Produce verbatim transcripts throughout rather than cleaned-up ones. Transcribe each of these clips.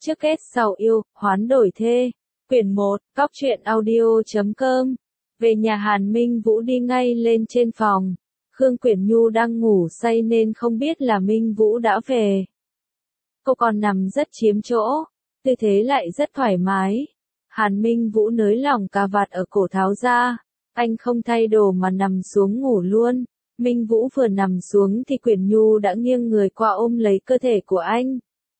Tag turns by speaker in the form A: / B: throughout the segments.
A: Trước kết sau yêu, hoán đổi thê. Quyển một, cóc truyện audio chấm com. Về nhà Hàn Minh Vũ đi ngay lên trên phòng. Khương Quyển Nhu đang ngủ say nên không biết là Minh Vũ đã về. Cô còn nằm rất chiếm chỗ, tư thế lại rất thoải mái. Hàn Minh Vũ nới lỏng cà vạt ở cổ tháo ra. Anh không thay đồ mà nằm xuống ngủ luôn. Minh Vũ vừa nằm xuống thì Quyển Nhu đã nghiêng người qua ôm lấy cơ thể của anh.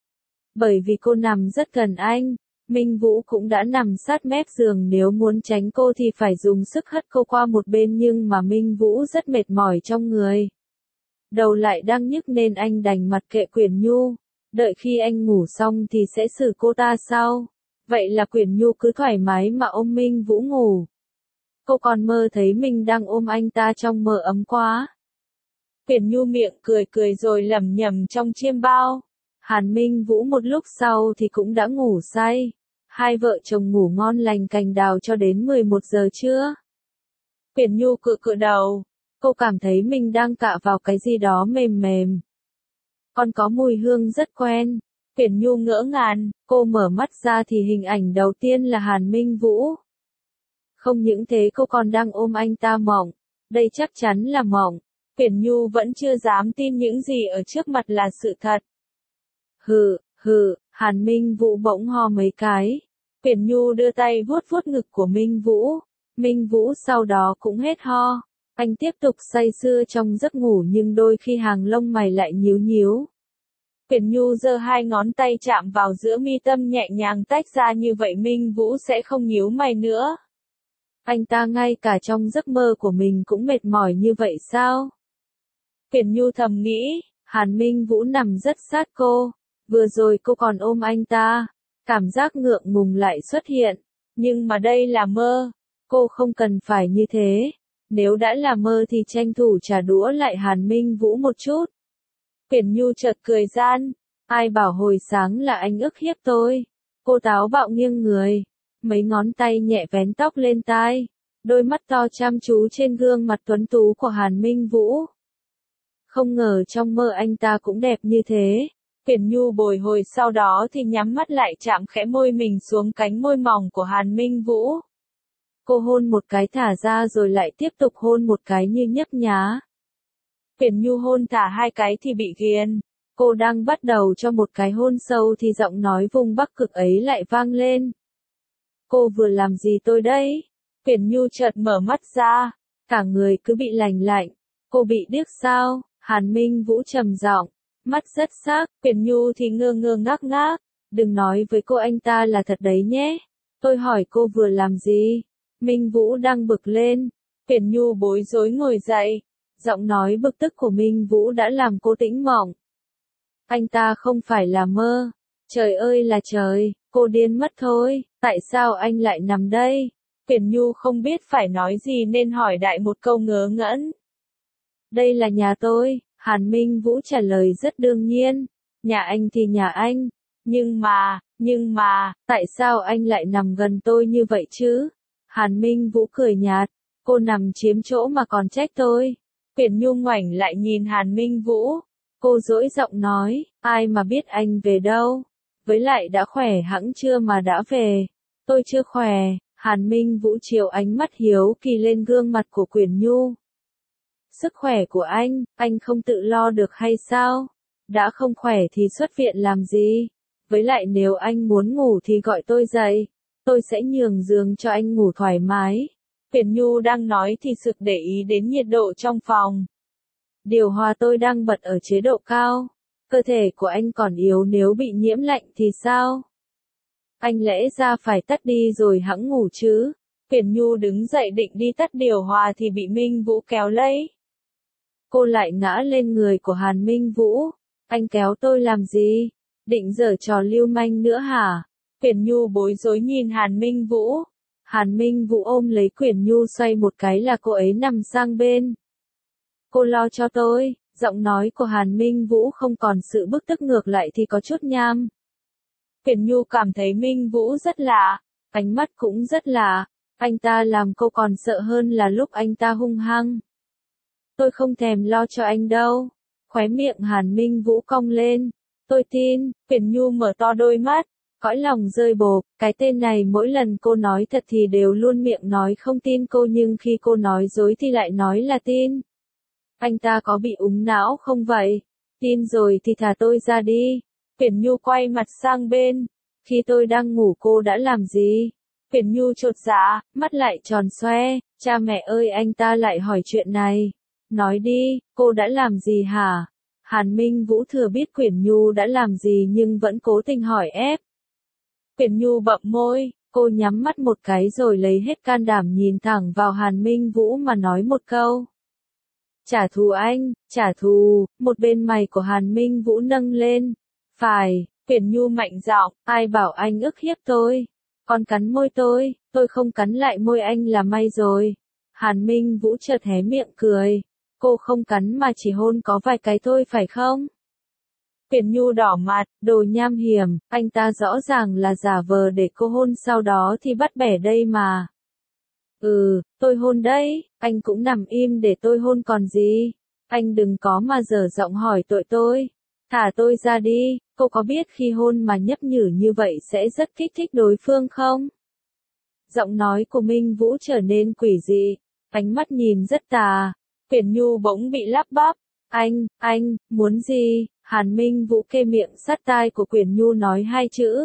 A: Bởi vì cô nằm rất gần anh, Minh Vũ cũng đã nằm sát mép giường, nếu muốn tránh cô thì phải dùng sức hất cô qua một bên, nhưng mà Minh Vũ rất mệt mỏi trong người. Đầu lại đang nhức nên anh đành mặc kệ Quyển Nhu, đợi khi anh ngủ xong thì sẽ xử cô ta sau. Vậy là Quyển Nhu cứ thoải mái mà ôm Minh Vũ ngủ. Cô còn mơ thấy mình đang ôm anh ta trong mơ ấm quá. Quyển Nhu miệng cười cười rồi lẩm nhẩm trong chiêm bao. Hàn Minh Vũ một lúc sau thì cũng đã ngủ say. Hai vợ chồng ngủ ngon lành cành đào cho đến mười một giờ trưa. Quyển Nhu cựa cựa đầu. Cô cảm thấy mình đang cạ vào cái gì đó mềm mềm. Còn có mùi hương rất quen. Quyển Nhu ngỡ ngàng, cô mở mắt ra thì hình ảnh đầu tiên là Hàn Minh Vũ. Không những thế cô còn đang ôm anh ta mộng. Đây chắc chắn là mộng. Quyển Nhu vẫn chưa dám tin những gì ở trước mặt là sự thật. Hừ, hừ, Hàn Minh Vũ bỗng ho mấy cái. Quyển Nhu đưa tay vuốt vuốt ngực của Minh Vũ. Minh Vũ sau đó cũng hết ho. Anh tiếp tục say sưa trong giấc ngủ nhưng đôi khi hàng lông mày lại nhíu nhíu. Quyển Nhu giơ hai ngón tay chạm vào giữa mi tâm nhẹ nhàng tách ra, như vậy Minh Vũ sẽ không nhíu mày nữa. Anh ta ngay cả trong giấc mơ của mình cũng mệt mỏi như vậy sao? Quyển Nhu thầm nghĩ. Hàn Minh Vũ nằm rất sát cô. Vừa rồi cô còn ôm anh ta. Cảm giác ngượng ngùng lại xuất hiện. Nhưng mà đây là mơ. Cô không cần phải như thế. Nếu đã là mơ thì tranh thủ trả đũa lại Hàn Minh Vũ một chút. Quyển Nhu chợt cười gian. Ai bảo hồi sáng là anh ức hiếp tôi. Cô táo bạo nghiêng người. Mấy ngón tay nhẹ vén tóc lên tai. Đôi mắt to chăm chú trên gương mặt tuấn tú của Hàn Minh Vũ. Không ngờ trong mơ anh ta cũng đẹp như thế. Quyển Nhu bồi hồi sau đó thì nhắm mắt lại chạm khẽ môi mình xuống cánh môi mỏng của Hàn Minh Vũ. Cô hôn một cái thả ra rồi lại tiếp tục hôn một cái như nhấp nhá. Quyển Nhu hôn thả hai cái thì bị ghiền. Cô đang bắt đầu cho một cái hôn sâu thì giọng nói vùng Bắc Cực ấy lại vang lên. Cô vừa làm gì tôi đấy? Quyển Nhu chợt mở mắt ra. Cả người cứ bị lành lạnh. Cô bị điếc sao? Hàn Minh Vũ trầm giọng. Mắt rất sắc. Quyển Nhu thì ngơ ngơ ngác ngác. Đừng nói với cô anh ta là thật đấy nhé. Tôi hỏi cô vừa làm gì? Minh Vũ đang bực lên. Quyển Nhu bối rối ngồi dậy. Giọng nói bực tức của Minh Vũ đã làm cô tĩnh mộng. Anh ta không phải là mơ. Trời ơi là trời, cô điên mất thôi. Tại sao anh lại nằm đây? Quyển Nhu không biết phải nói gì nên hỏi đại một câu ngớ ngẩn. Đây là nhà tôi. Hàn Minh Vũ trả lời rất đương nhiên. Nhà anh thì nhà anh. Nhưng mà, nhưng mà, tại sao anh lại nằm gần tôi như vậy chứ? Hàn Minh Vũ cười nhạt. Cô nằm chiếm chỗ mà còn trách tôi. Quyển Nhu ngoảnh lại nhìn Hàn Minh Vũ. Cô dỗi giọng nói, ai mà biết anh về đâu? Với lại đã khỏe hẵng chưa mà đã về? Tôi chưa khỏe. Hàn Minh Vũ chiều ánh mắt hiếu kỳ lên gương mặt của Quyển Nhu. Sức khỏe của anh, anh không tự lo được hay sao? Đã không khỏe thì xuất viện làm gì? Với lại nếu anh muốn ngủ thì gọi tôi dậy. Tôi sẽ nhường giường cho anh ngủ thoải mái. Quyển Nhu đang nói thì sực để ý đến nhiệt độ trong phòng. Điều hòa tôi đang bật ở chế độ cao. Cơ thể của anh còn yếu, nếu bị nhiễm lạnh thì sao? Anh lẽ ra phải tắt đi rồi hẵng ngủ chứ. Quyển Nhu đứng dậy định đi tắt điều hòa thì bị Minh Vũ kéo lấy. Cô lại ngã lên người của Hàn Minh Vũ. Anh kéo tôi làm gì? Định giở trò lưu manh nữa hả? Quyển Nhu bối rối nhìn Hàn Minh Vũ. Hàn Minh Vũ ôm lấy Quyển Nhu xoay một cái là cô ấy nằm sang bên. Cô lo cho tôi. Giọng nói của Hàn Minh Vũ không còn sự bức tức, ngược lại thì có chút nham. Quyển Nhu cảm thấy Minh Vũ rất lạ. Ánh mắt cũng rất lạ. Anh ta làm cô còn sợ hơn là lúc anh ta hung hăng. Tôi không thèm lo cho anh đâu. Khóe miệng Hàn Minh Vũ cong lên. Tôi tin. Quyển Nhu mở to đôi mắt. Cõi lòng rơi bột, cái tên này mỗi lần cô nói thật thì đều luôn miệng nói không tin cô nhưng khi cô nói dối thì lại nói là tin. Anh ta có bị úng não không vậy? Tin rồi thì thả tôi ra đi. Quyển Nhu quay mặt sang bên. Khi tôi đang ngủ cô đã làm gì? Quyển Nhu chột dạ, mắt lại tròn xoe. Cha mẹ ơi, anh ta lại hỏi chuyện này. Nói đi, cô đã làm gì hả? Hàn Minh Vũ thừa biết Quyển Nhu đã làm gì nhưng vẫn cố tình hỏi ép. Quyển Nhu bậm môi, cô nhắm mắt một cái rồi lấy hết can đảm nhìn thẳng vào Hàn Minh Vũ mà nói một câu. Trả thù anh, trả thù, một bên mày của Hàn Minh Vũ nâng lên. Phải, Quyển Nhu mạnh giọng, ai bảo anh ức hiếp tôi? Con cắn môi tôi, tôi không cắn lại môi anh là may rồi. Hàn Minh Vũ chợt hé miệng cười. Cô không cắn mà chỉ hôn có vài cái thôi phải không? Quyển Nhu đỏ mặt, đồ nham hiểm, anh ta rõ ràng là giả vờ để cô hôn sau đó thì bắt bẻ đây mà. Ừ, tôi hôn đấy, anh cũng nằm im để tôi hôn còn gì. Anh đừng có mà dở giọng hỏi tội tôi. Thả tôi ra đi, cô có biết khi hôn mà nhấp nhử như vậy sẽ rất kích thích đối phương không? Giọng nói của Minh Vũ trở nên quỷ dị, ánh mắt nhìn rất tà. Quyển Nhu bỗng bị lắp bắp. Anh, anh, muốn gì? Hàn Minh Vũ kê miệng sát tai của Quyển Nhu nói hai chữ.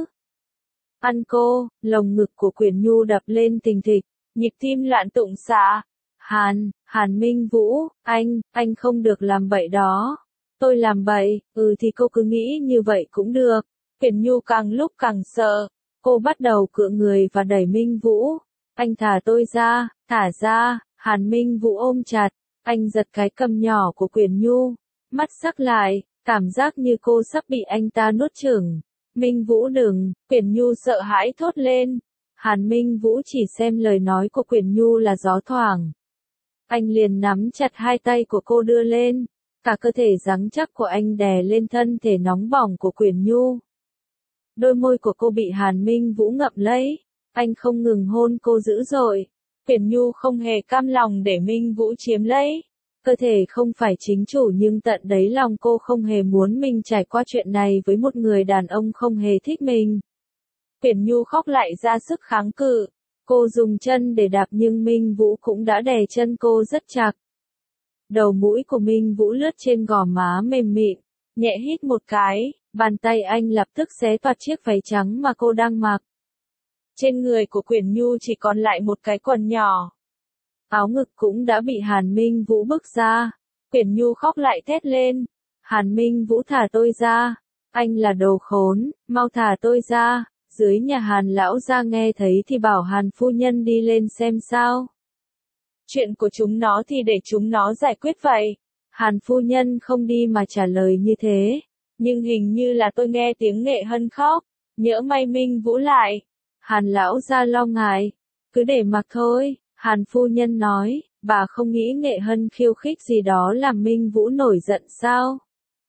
A: Ăn cô, lồng ngực của Quyển Nhu đập lên thình thịch, nhịp tim loạn tụng xạ. Hàn, Hàn Minh Vũ, anh, anh không được làm bậy đó. Tôi làm bậy, ừ thì cô cứ nghĩ như vậy cũng được. Quyển Nhu càng lúc càng sợ. Cô bắt đầu cựa người và đẩy Minh Vũ. Anh thả tôi ra, thả ra. Hàn Minh Vũ ôm chặt. Anh giật cái cầm nhỏ của Quyển Nhu. Mắt sắc lại, cảm giác như cô sắp bị anh ta nuốt chửng. Minh Vũ đừng, Quyển Nhu sợ hãi thốt lên. Hàn Minh Vũ chỉ xem lời nói của Quyển Nhu là gió thoảng. Anh liền nắm chặt hai tay của cô đưa lên. Cả cơ thể rắn chắc của anh đè lên thân thể nóng bỏng của Quyển Nhu. Đôi môi của cô bị Hàn Minh Vũ ngậm lấy. Anh không ngừng hôn cô dữ dội. Quyển Nhu không hề cam lòng để Minh Vũ chiếm lấy. Cơ thể không phải chính chủ nhưng tận đáy lòng cô không hề muốn mình trải qua chuyện này với một người đàn ông không hề thích mình. Quyển Nhu khóc lại ra sức kháng cự. Cô dùng chân để đạp nhưng Minh Vũ cũng đã đè chân cô rất chặt. Đầu mũi của Minh Vũ lướt trên gò má mềm mịn, nhẹ hít một cái, bàn tay anh lập tức xé toạc chiếc váy trắng mà cô đang mặc. Trên người của Quyển Nhu chỉ còn lại một cái quần nhỏ. Áo ngực cũng đã bị Hàn Minh Vũ bức ra. Quyển Nhu khóc lại thét lên. Hàn Minh Vũ thả tôi ra. Anh là đồ khốn, mau thả tôi ra. Dưới nhà Hàn lão gia nghe thấy thì bảo Hàn phu nhân đi lên xem sao. Chuyện của chúng nó thì để chúng nó giải quyết vậy. Hàn phu nhân không đi mà trả lời như thế. Nhưng hình như là tôi nghe tiếng Nghệ Hân khóc. Nhỡ may Minh Vũ lại. Hàn lão gia lo ngại. Cứ để mặc thôi. Hàn phu nhân nói, bà không nghĩ Nghệ Hân khiêu khích gì đó làm Minh Vũ nổi giận sao?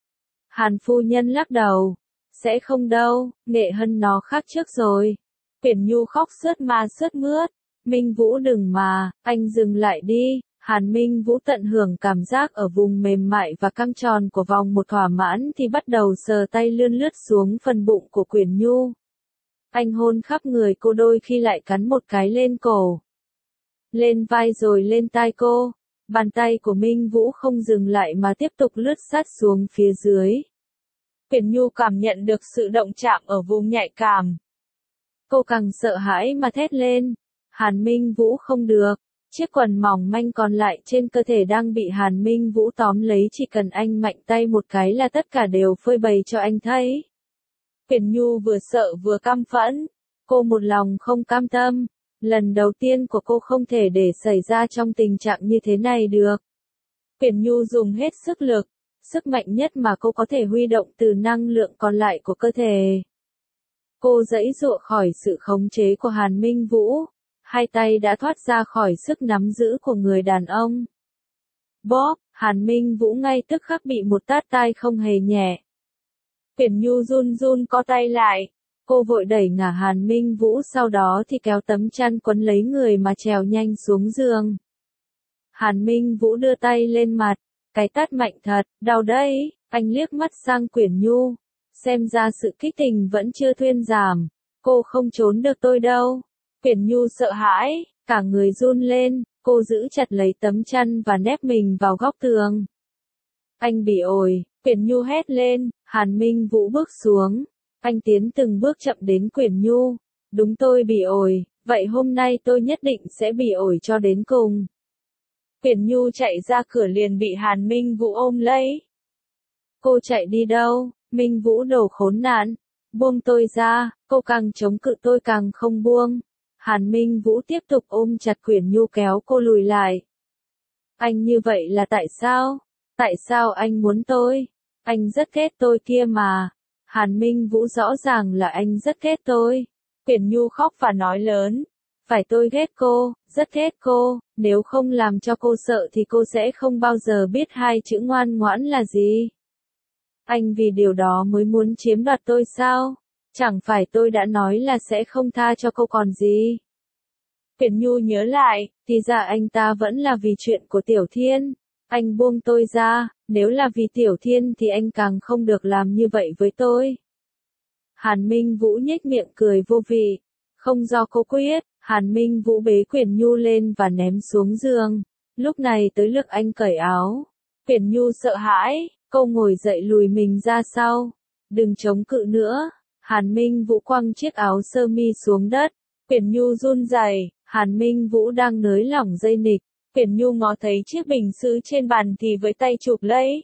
A: Hàn phu nhân lắc đầu. Sẽ không đâu, Nghệ Hân nó khác trước rồi. Quyển Nhu khóc sướt ma sướt mướt. Minh Vũ đừng mà, anh dừng lại đi. Hàn Minh Vũ tận hưởng cảm giác ở vùng mềm mại và căng tròn của vòng một thỏa mãn thì bắt đầu sờ tay lươn lướt xuống phần bụng của Quyển Nhu. Anh hôn khắp người cô đôi khi lại cắn một cái lên cổ. Lên vai rồi lên tai cô. Bàn tay của Minh Vũ không dừng lại mà tiếp tục lướt sát xuống phía dưới. Quyển Nhu cảm nhận được sự động chạm ở vùng nhạy cảm. Cô càng sợ hãi mà thét lên. Hàn Minh Vũ không được. Chiếc quần mỏng manh còn lại trên cơ thể đang bị Hàn Minh Vũ tóm lấy, chỉ cần anh mạnh tay một cái là tất cả đều phơi bày cho anh thấy. Quyển Nhu vừa sợ vừa căm phẫn. Cô một lòng không cam tâm. Lần đầu tiên của cô không thể để xảy ra trong tình trạng như thế này được. Quyển Nhu dùng hết sức lực, sức mạnh nhất mà cô có thể huy động từ năng lượng còn lại của cơ thể. Cô giãy giụa khỏi sự khống chế của Hàn Minh Vũ, hai tay đã thoát ra khỏi sức nắm giữ của người đàn ông. Bóp, Hàn Minh Vũ ngay tức khắc bị một tát tai không hề nhẹ. Quyển Nhu run run co tay lại. Cô vội đẩy ngả Hàn Minh Vũ, sau đó thì kéo tấm chăn quấn lấy người mà trèo nhanh xuống giường. Hàn Minh Vũ đưa tay lên mặt. Cái tát mạnh thật, đau đấy. Anh liếc mắt sang Quyển Nhu. Xem ra sự kích tình vẫn chưa thuyên giảm. cô không trốn được tôi đâu. Quyển Nhu sợ hãi, cả người run lên, cô giữ chặt lấy tấm chăn và nép mình vào góc tường. Anh bị ổi, Quyển Nhu hét lên, Hàn Minh Vũ bước xuống. Anh tiến từng bước chậm đến Quyển Nhu. Đúng, tôi bị ổi, vậy hôm nay tôi nhất định sẽ bị ổi cho đến cùng. Quyển Nhu chạy ra cửa liền bị Hàn Minh Vũ ôm lấy. Cô chạy đi đâu? Minh Vũ đồ khốn nạn. Buông tôi ra, cô càng chống cự tôi càng không buông. Hàn Minh Vũ tiếp tục ôm chặt Quyển Nhu kéo cô lùi lại. Anh như vậy là tại sao? Tại sao anh muốn tôi? Anh rất ghét tôi kia mà. Hàn Minh Vũ rõ ràng là anh rất ghét tôi. Quyển Nhu khóc và nói lớn. Phải, tôi ghét cô, rất ghét cô, nếu không làm cho cô sợ thì cô sẽ không bao giờ biết hai chữ ngoan ngoãn là gì. Anh vì điều đó mới muốn chiếm đoạt tôi sao? Chẳng phải tôi đã nói là sẽ không tha cho cô còn gì. Quyển Nhu nhớ lại, thì ra anh ta vẫn là vì chuyện của Tiểu Thiên. Anh buông tôi ra, nếu là vì Tiểu Thiên thì anh càng không được làm như vậy với tôi. Hàn Minh Vũ nhếch miệng cười vô vị. Không do cô quyết, Hàn Minh Vũ bế Quyển Nhu lên và ném xuống giường. Lúc này tới lượt anh cởi áo. Quyển Nhu sợ hãi, cô ngồi dậy lùi mình ra sau. Đừng chống cự nữa. Hàn Minh Vũ quăng chiếc áo sơ mi xuống đất. Quyển Nhu run rẩy, Hàn Minh Vũ đang nới lỏng dây nịt. Quyển Nhu ngó thấy chiếc bình sứ trên bàn thì với tay chụp lấy.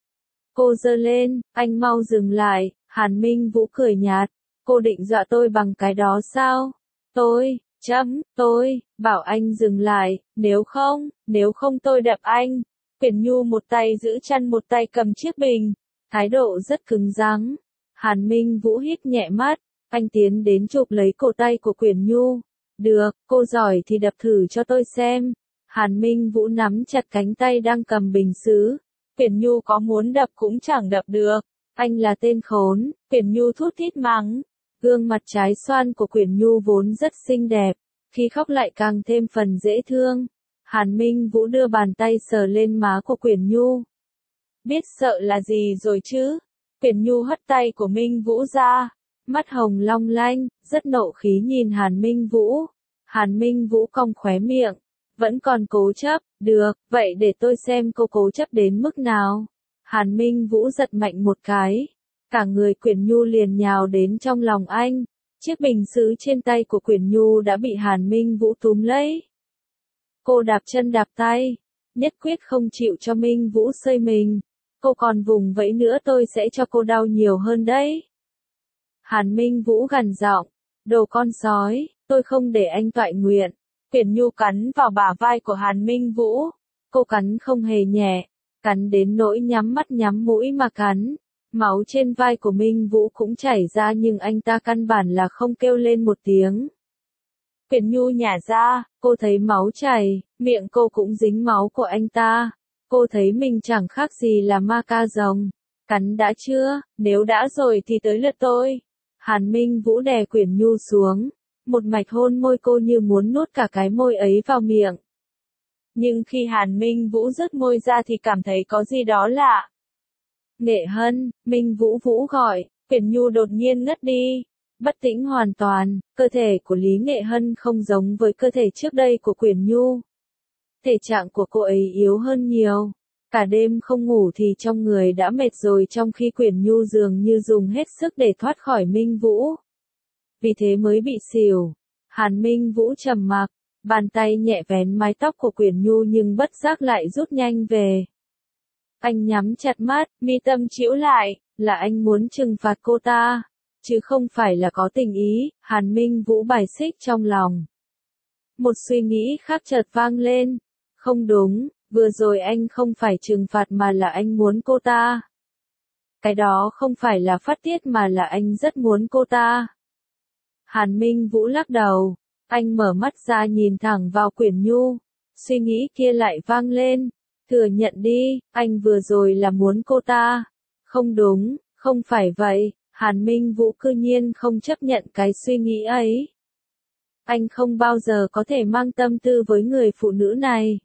A: Cô giơ lên, anh mau dừng lại. Hàn Minh Vũ cười nhạt. Cô định dọa tôi bằng cái đó sao? Tôi, chấm, tôi, bảo anh dừng lại, nếu không, nếu không tôi đập anh. Quyển Nhu một tay giữ chăn một tay cầm chiếc bình. Thái độ rất cứng rắn. Hàn Minh Vũ hít nhẹ mắt. Anh tiến đến chụp lấy cổ tay của Quyển Nhu. Được, cô giỏi thì đập thử cho tôi xem. Hàn Minh Vũ nắm chặt cánh tay đang cầm bình sứ. Quyển Nhu có muốn đập cũng chẳng đập được. Anh là tên khốn. Quyển Nhu thút thít mắng. Gương mặt trái xoan của Quyển Nhu vốn rất xinh đẹp. Khi khóc lại càng thêm phần dễ thương. Hàn Minh Vũ đưa bàn tay sờ lên má của Quyển Nhu. Biết sợ là gì rồi chứ? Quyển Nhu hất tay của Minh Vũ ra. Mắt hồng long lanh, rất nộ khí nhìn Hàn Minh Vũ. Hàn Minh Vũ cong khóe miệng. Vẫn còn cố chấp, được, vậy để tôi xem cô cố chấp đến mức nào. Hàn Minh Vũ giật mạnh một cái. Cả người Quyển Nhu liền nhào đến trong lòng anh. Chiếc bình sứ trên tay của Quyển Nhu đã bị Hàn Minh Vũ túm lấy. Cô đạp chân đạp tay, nhất quyết không chịu cho Minh Vũ xơi mình. Cô còn vùng vẫy nữa tôi sẽ cho cô đau nhiều hơn đấy. Hàn Minh Vũ gằn giọng, đồ con sói, tôi không để anh toại nguyện. Quyển Nhu cắn vào bả vai của Hàn Minh Vũ. Cô cắn không hề nhẹ, cắn đến nỗi nhắm mắt nhắm mũi mà cắn. Máu trên vai của Minh Vũ cũng chảy ra nhưng anh ta căn bản là không kêu lên một tiếng. Quyển Nhu nhả ra, cô thấy máu chảy, miệng cô cũng dính máu của anh ta. Cô thấy mình chẳng khác gì là ma ca rồng. Cắn đã chưa? Nếu đã rồi thì tới lượt tôi. Hàn Minh Vũ đè Quyển Nhu xuống. Một mạch hôn môi cô như muốn nuốt cả cái môi ấy vào miệng. Nhưng khi Hàn Minh Vũ rớt môi ra thì cảm thấy có gì đó lạ. Nghệ Hân, Minh Vũ Vũ gọi, Quyển Nhu đột nhiên ngất đi. Bất tĩnh hoàn toàn, cơ thể của Lý Nghệ Hân không giống với cơ thể trước đây của Quyển Nhu. Thể trạng của cô ấy yếu hơn nhiều. Cả đêm không ngủ thì trong người đã mệt rồi trong khi Quyển Nhu dường như dùng hết sức để thoát khỏi Minh Vũ. Vì thế mới bị xỉu. Hàn Minh Vũ trầm mặc, bàn tay nhẹ vén mái tóc của Quyển Nhu nhưng bất giác lại rút nhanh về. Anh nhắm chặt mắt, mi tâm chĩu lại, là anh muốn trừng phạt cô ta, chứ không phải là có tình ý. Hàn Minh Vũ bài xích trong lòng. Một suy nghĩ khác chợt vang lên. Không đúng, vừa rồi anh không phải trừng phạt mà là anh muốn cô ta. Cái đó không phải là phát tiết mà là anh rất muốn cô ta. Hàn Minh Vũ lắc đầu. Anh mở mắt ra nhìn thẳng vào Quyển Nhu. Suy nghĩ kia lại vang lên. Thừa nhận đi, anh vừa rồi là muốn cô ta. Không đúng, không phải vậy. Hàn Minh Vũ cư nhiên không chấp nhận cái suy nghĩ ấy. Anh không bao giờ có thể mang tâm tư với người phụ nữ này.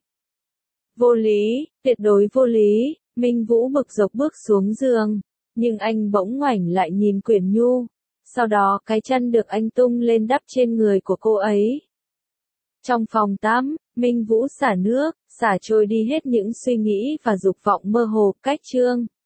A: Vô lý, tuyệt đối vô lý. Minh Vũ bực dọc bước xuống giường. Nhưng anh bỗng ngoảnh lại nhìn Quyển Nhu. Sau đó cái chăn được anh tung lên đắp trên người của cô ấy. Trong phòng tắm, Minh Vũ xả nước, xả trôi đi hết những suy nghĩ và dục vọng mơ hồ. Cách chương